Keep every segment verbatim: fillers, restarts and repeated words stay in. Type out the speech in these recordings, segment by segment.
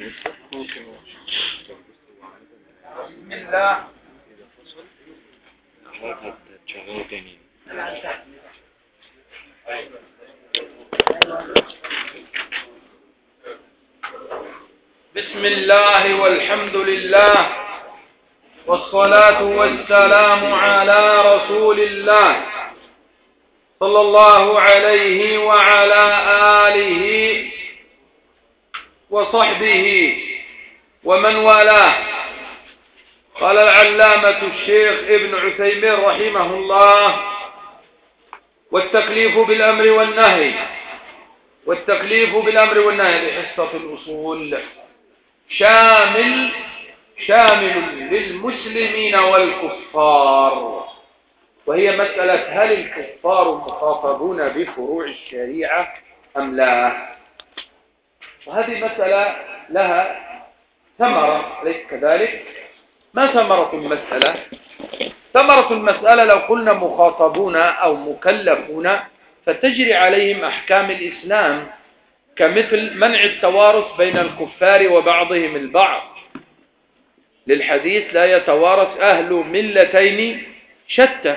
بسم الله. بسم الله والحمد لله والصلاة والسلام على رسول الله صلى الله عليه وعلى آله وصحبه ومن والاه. قال العلامة الشيخ ابن عثيمين رحمه الله: والتكليف بالأمر والنهي. والتكليف بالأمر والنهي بحصة الأصول شامل شامل للمسلمين والكفار، وهي مسألة هل الكفار مخاطبون بفروع الشريعة أم لا؟ وهذه مسألة لها ثمرة، ليس كذلك؟ ما ثمرة المسألة؟ ثمرة المسألة لو قلنا مخاطبون أو مكلفون فتجري عليهم أحكام الإسلام، كمثل منع التوارث بين الكفار وبعضهم البعض، للحديث: لا يتوارث أهل ملتين شتى.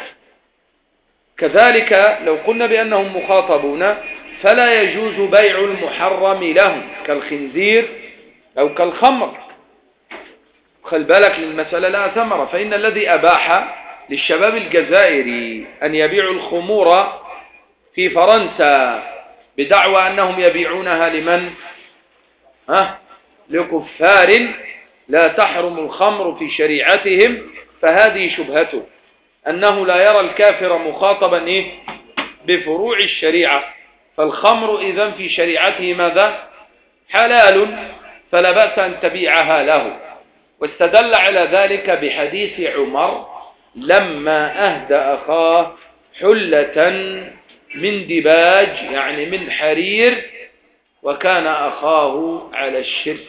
كذلك لو قلنا بأنهم مخاطبون فلا يجوز بيع المحرم لهم كالخنزير أو كالخمر. خل بالك للمسألة لا ثمرة، فإن الذي أباح للشباب الجزائري أن يبيعوا الخمور في فرنسا بدعوى أنهم يبيعونها لمن؟ ها؟ لكفار لا تحرم الخمر في شريعتهم، فهذه شبهته، أنه لا يرى الكافر مخاطبا إيه؟ بفروع الشريعة، فالخمر إذن في شريعته ماذا؟ حلال، فلا بأس أن تبيعها له. واستدل على ذلك بحديث عمر لما أهدى أخاه حلة من دباج، يعني من حرير، وكان أخاه على الشرك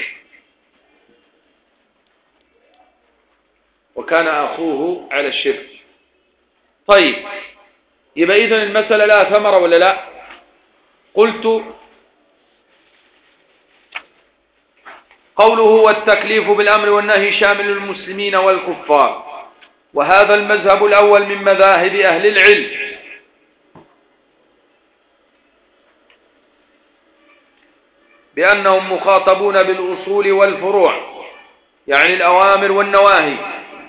وكان أخوه على الشرك. طيب، يبقى إذن المسألة لا ثمرة ولا لا؟ قلت: قوله والتكليف بالأمر والنهي شامل المسلمين والكفار، وهذا المذهب الأول من مذاهب أهل العلم، بأنهم مخاطبون بالأصول والفروع، يعني الأوامر والنواهي.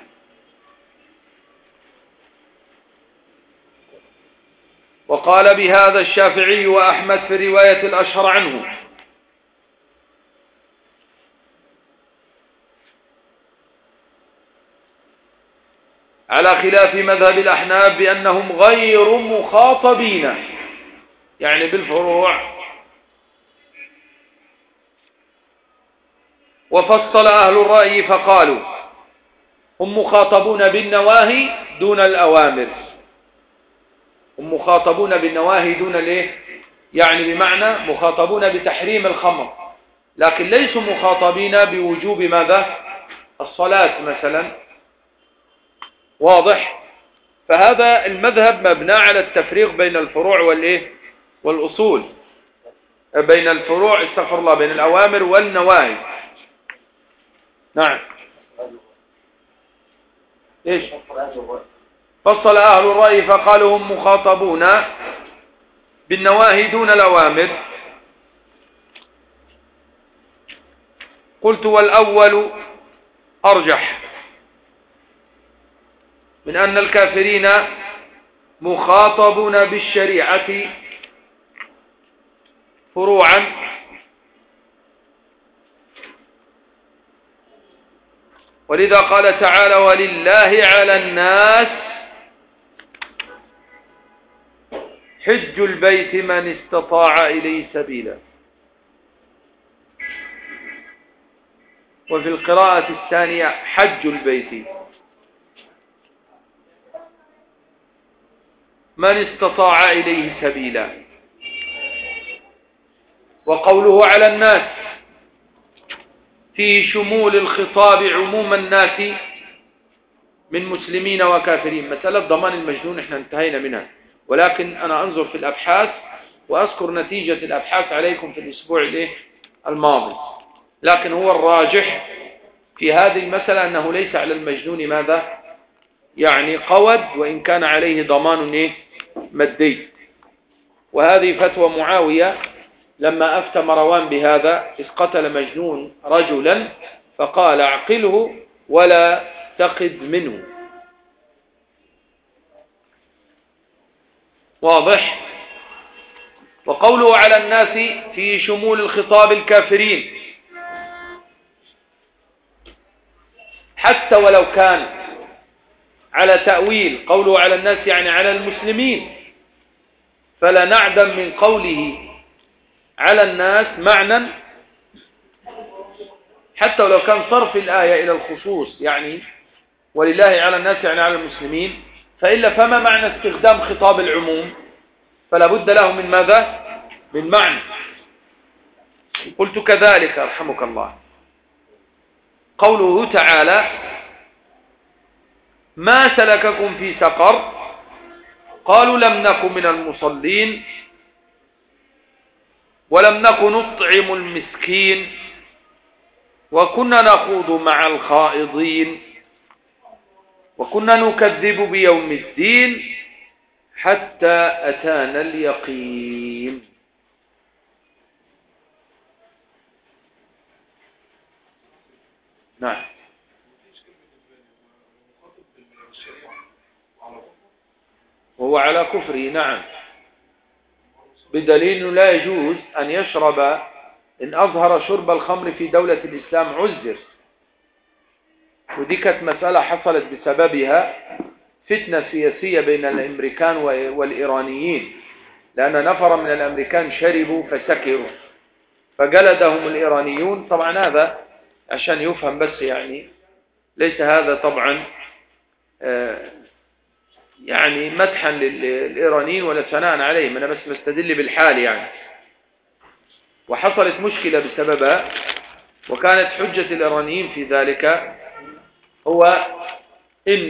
وقال بهذا الشافعي وأحمد في الرواية الأشهر عنه. على خلاف مذهب الأحناف بأنهم غير مخاطبين، يعني بالفروع. وفصل أهل الرأي فقالوا: هم مخاطبون بالنواهي دون الأوامر. هم مخاطبون بالنواهي دون الايه؟ يعني بمعنى مخاطبون بتحريم الخمر، لكن ليسوا مخاطبين بوجوب ماذا؟ الصلاة مثلا. واضح؟ فهذا المذهب مبنى على التفريق بين الفروع والايه؟ والأصول، بين الفروع استغفر الله بين الأوامر والنواهي. نعم. ايش؟ فصل أهل الرأي فقالوا هم مخاطبون بالنواهي دون الأوامر. قلت: والأول أرجح من أن الكافرين مخاطبون بالشريعة فروعا، ولذا قال تعالى: ولله على الناس حج البيت من استطاع إليه سبيلا. وفي القراءة الثانية حج البيت من استطاع إليه سبيلا. وقوله على الناس فيه شمول الخطاب عموم الناس من مسلمين وكافرين. مسألة ضمان المجنون احنا انتهينا منها، ولكن أنا أنظر في الأبحاث وأذكر نتيجة الأبحاث عليكم في الأسبوع الماضي. لكن هو الراجح في هذه المسألة أنه ليس على المجنون ماذا يعني قود، وإن كان عليه ضمان إيه؟ مادي. وهذه فتوى معاوية لما أفتى مروان بهذا، إذ قتل مجنون رجلا فقال اعقله ولا تقد منه. واضح؟ وقوله على الناس في شمول الخطاب الكافرين، حتى ولو كان على تأويل قوله على الناس يعني على المسلمين، فلا نعدم من قوله على الناس معنى حتى ولو كان صرف الآية إلى الخصوص، يعني ولله على الناس يعني على المسلمين، فإلا فما معنى استخدام خطاب العموم؟ فلا بد له من ماذا؟ من معنى. قلت كذلك رحمك الله قوله تعالى ما سلككم في سقر قالوا لم نكن من المصلين ولم نكن نطعم المسكين وكنا نخوض مع الخائضين وكنا نكذب بيوم الدين حتى أتانا اليقين. نعم. وهو على كفره، نعم، بدليل لا يجوز أن يشرب إن أظهر شرب الخمر في دولة الإسلام عذر. ودي كانت مسألة حصلت بسببها فتنة سياسية بين الأمريكان والإيرانيين، لأن نفر من الأمريكان شربوا فسكروا فجلدهم الإيرانيون. طبعا هذا عشان يفهم بس، يعني ليس هذا طبعا يعني مدحا للإيرانيين ولا ثناء عليهم، أنا بس مستدل بالحال يعني. وحصلت مشكلة بسببها، وكانت حجة الإيرانيين في ذلك هو إن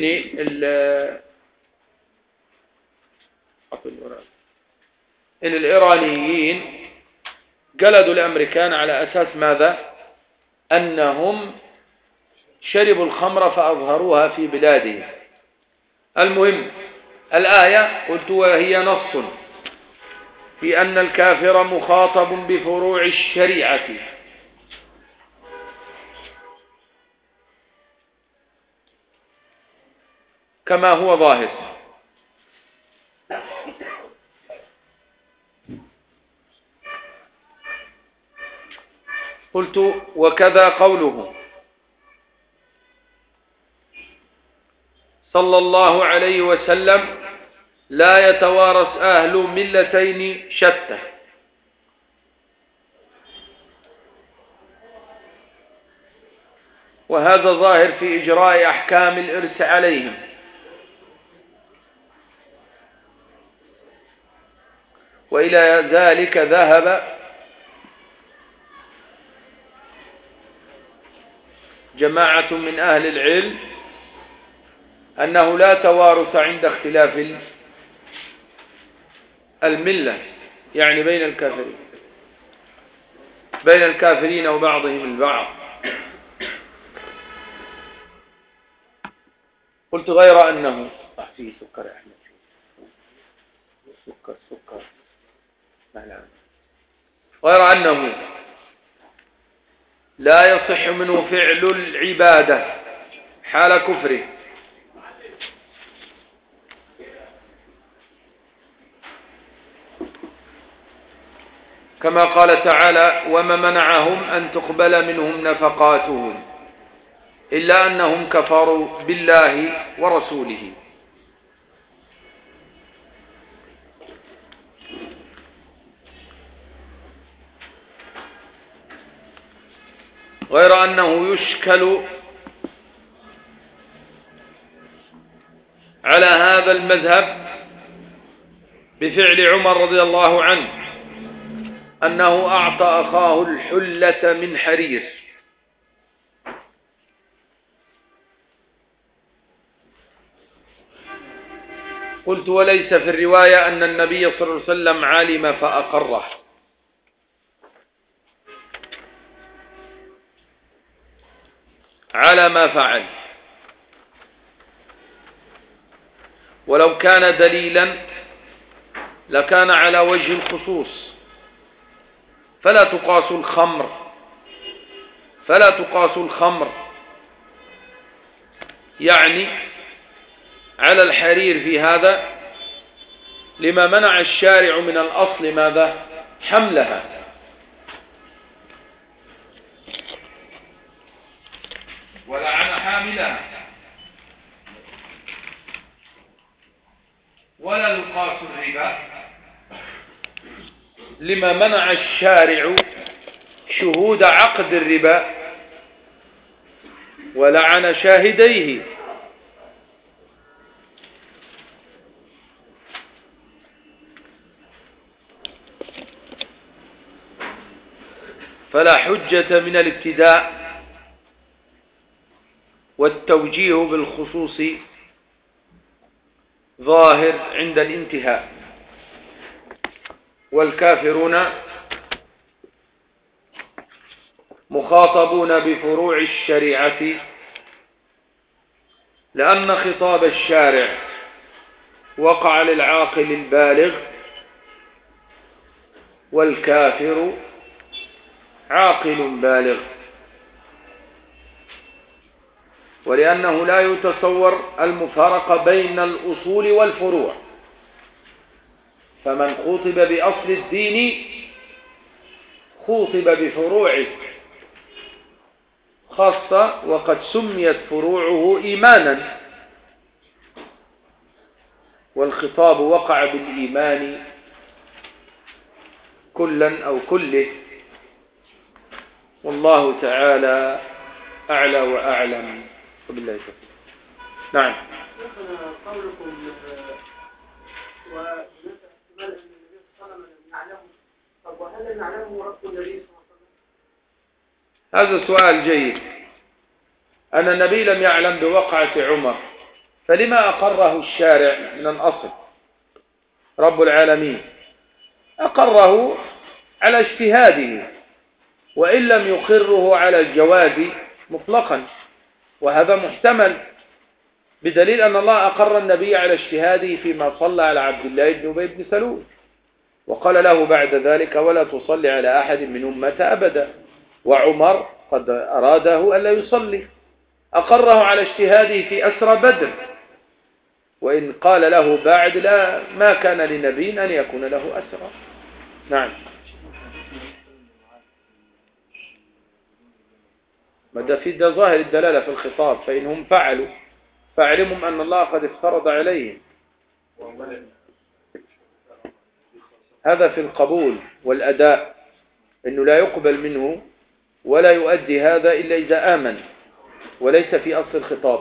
إن الإيرانيين جلدوا الأمريكان على أساس ماذا؟ أنهم شربوا الخمر فأظهروها في بلادهم. المهم الآية قلت وهي نص في أن الكافر مخاطب بفروع الشريعة كما هو ظاهر. قلت وكذا قوله صلى الله عليه وسلم لا يتوارث أهل ملتين شتى. وهذا ظاهر في إجراء أحكام الإرث عليهم. وإلى ذلك ذهب جماعة من أهل العلم أنه لا توارث عند اختلاف الملة، يعني بين الكافرين بين الكافرين وبعضهم البعض. قلت غير أنه فيه سكر يا أحمد، سكر سكر غير أنه لا يصح منه فعل العبادة حال كفره، كما قال تعالى وما منعهم أن تقبل منهم نفقاتهم إلا أنهم كفروا بالله ورسوله. غير أنه يشكل على هذا المذهب بفعل عمر رضي الله عنه أنه أعطى أخاه الحلة من حرير. قلت وليس في الرواية أن النبي صلى الله عليه وسلم علم فأقره. على ما فعل، ولو كان دليلا لكان على وجه الخصوص، فلا تقاس الخمر فلا تقاس الخمر يعني على الحرير في هذا، لما منع الشارع من الأصل ماذا؟ حملها. ولعن حاملها. ولا يقاس الربا لما منع الشارع شهود عقد الربا ولعن شاهديه. فلا حجة من الابتداء والتوجيه بالخصوص ظاهر عند الانتهاء. والكافرون مخاطبون بفروع الشريعة، لأن خطاب الشارع وقع للعاقل البالغ، والكافر عاقل بالغ، ولأنه لا يتصور المفارقة بين الأصول والفروع، فمن خوطب بأصل الدين خوطب بفروعه خاصة، وقد سميت فروعه إيمانا، والخطاب وقع بالإيمان كلا أو كله، والله تعالى أعلى وأعلم. وبالله التوفيق. نعم. قولكم ونسأل احتمال أن النبي صلى الله عليه وسلم نعلمه، طب وهل نعلمه رب النبي صلى الله عليه وسلم؟ هذا سؤال جيد. أن النبي لم يعلم بوقعة عمر، فلما أقره الشارع من الأصل؟ رب العالمين أقره على اجتهاده، وإن لم يقره على الجواز مطلقا، وهذا محتمل، بدليل أن الله أقر النبي على اجتهاده فيما صلى على عبد الله بن أبي بن سلول، وقال له بعد ذلك ولا تصلي على أحد من أمة أبدا، وعمر قد أراده ألا يصلي، أقره على اجتهاده في أسرى بدر، وإن قال له بعد لا ما كان لنبي أن يكون له أسرى. نعم. ماذا في ده ظاهر الدلالة في الخطاب، فإنهم فعلوا فاعلمهم أن الله قد افترض عليهم. هذا في القبول والأداء، إنه لا يقبل منه ولا يؤدي هذا إلا إذا آمن، وليس في أصل الخطاب.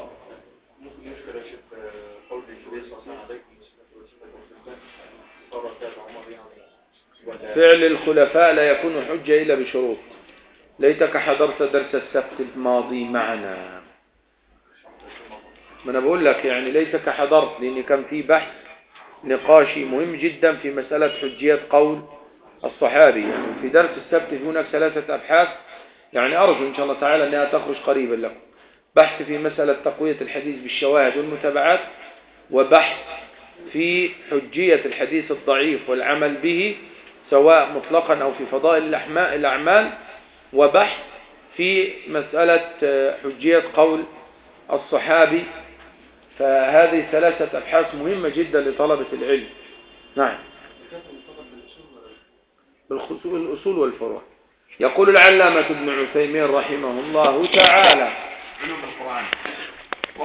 فعل الخلفاء لا يكون حجة إلا بشروط. ليتك حضرت درس السبت الماضي معنا. ما أنا بقول لك يعني ليتك حضرت، لأن كان في بحث نقاشي مهم جدا في مسألة حجية قول الصحابي. يعني في درس السبت هناك ثلاثة أبحاث، يعني أرجو إن شاء الله تعالى أنها تخرج قريبا لكم. بحث في مسألة تقوية الحديث بالشواهد والمتابعات، وبحث في حجية الحديث الضعيف والعمل به سواء مطلقا أو في فضائل الأعمال، وبحث في مسألة حجية قول الصحابي. فهذه ثلاثة أبحاث مهمة جدا لطلبة العلم. نعم. بالأصول والفروع. يقول العلامة ابن عثيمين رحمه الله تعالى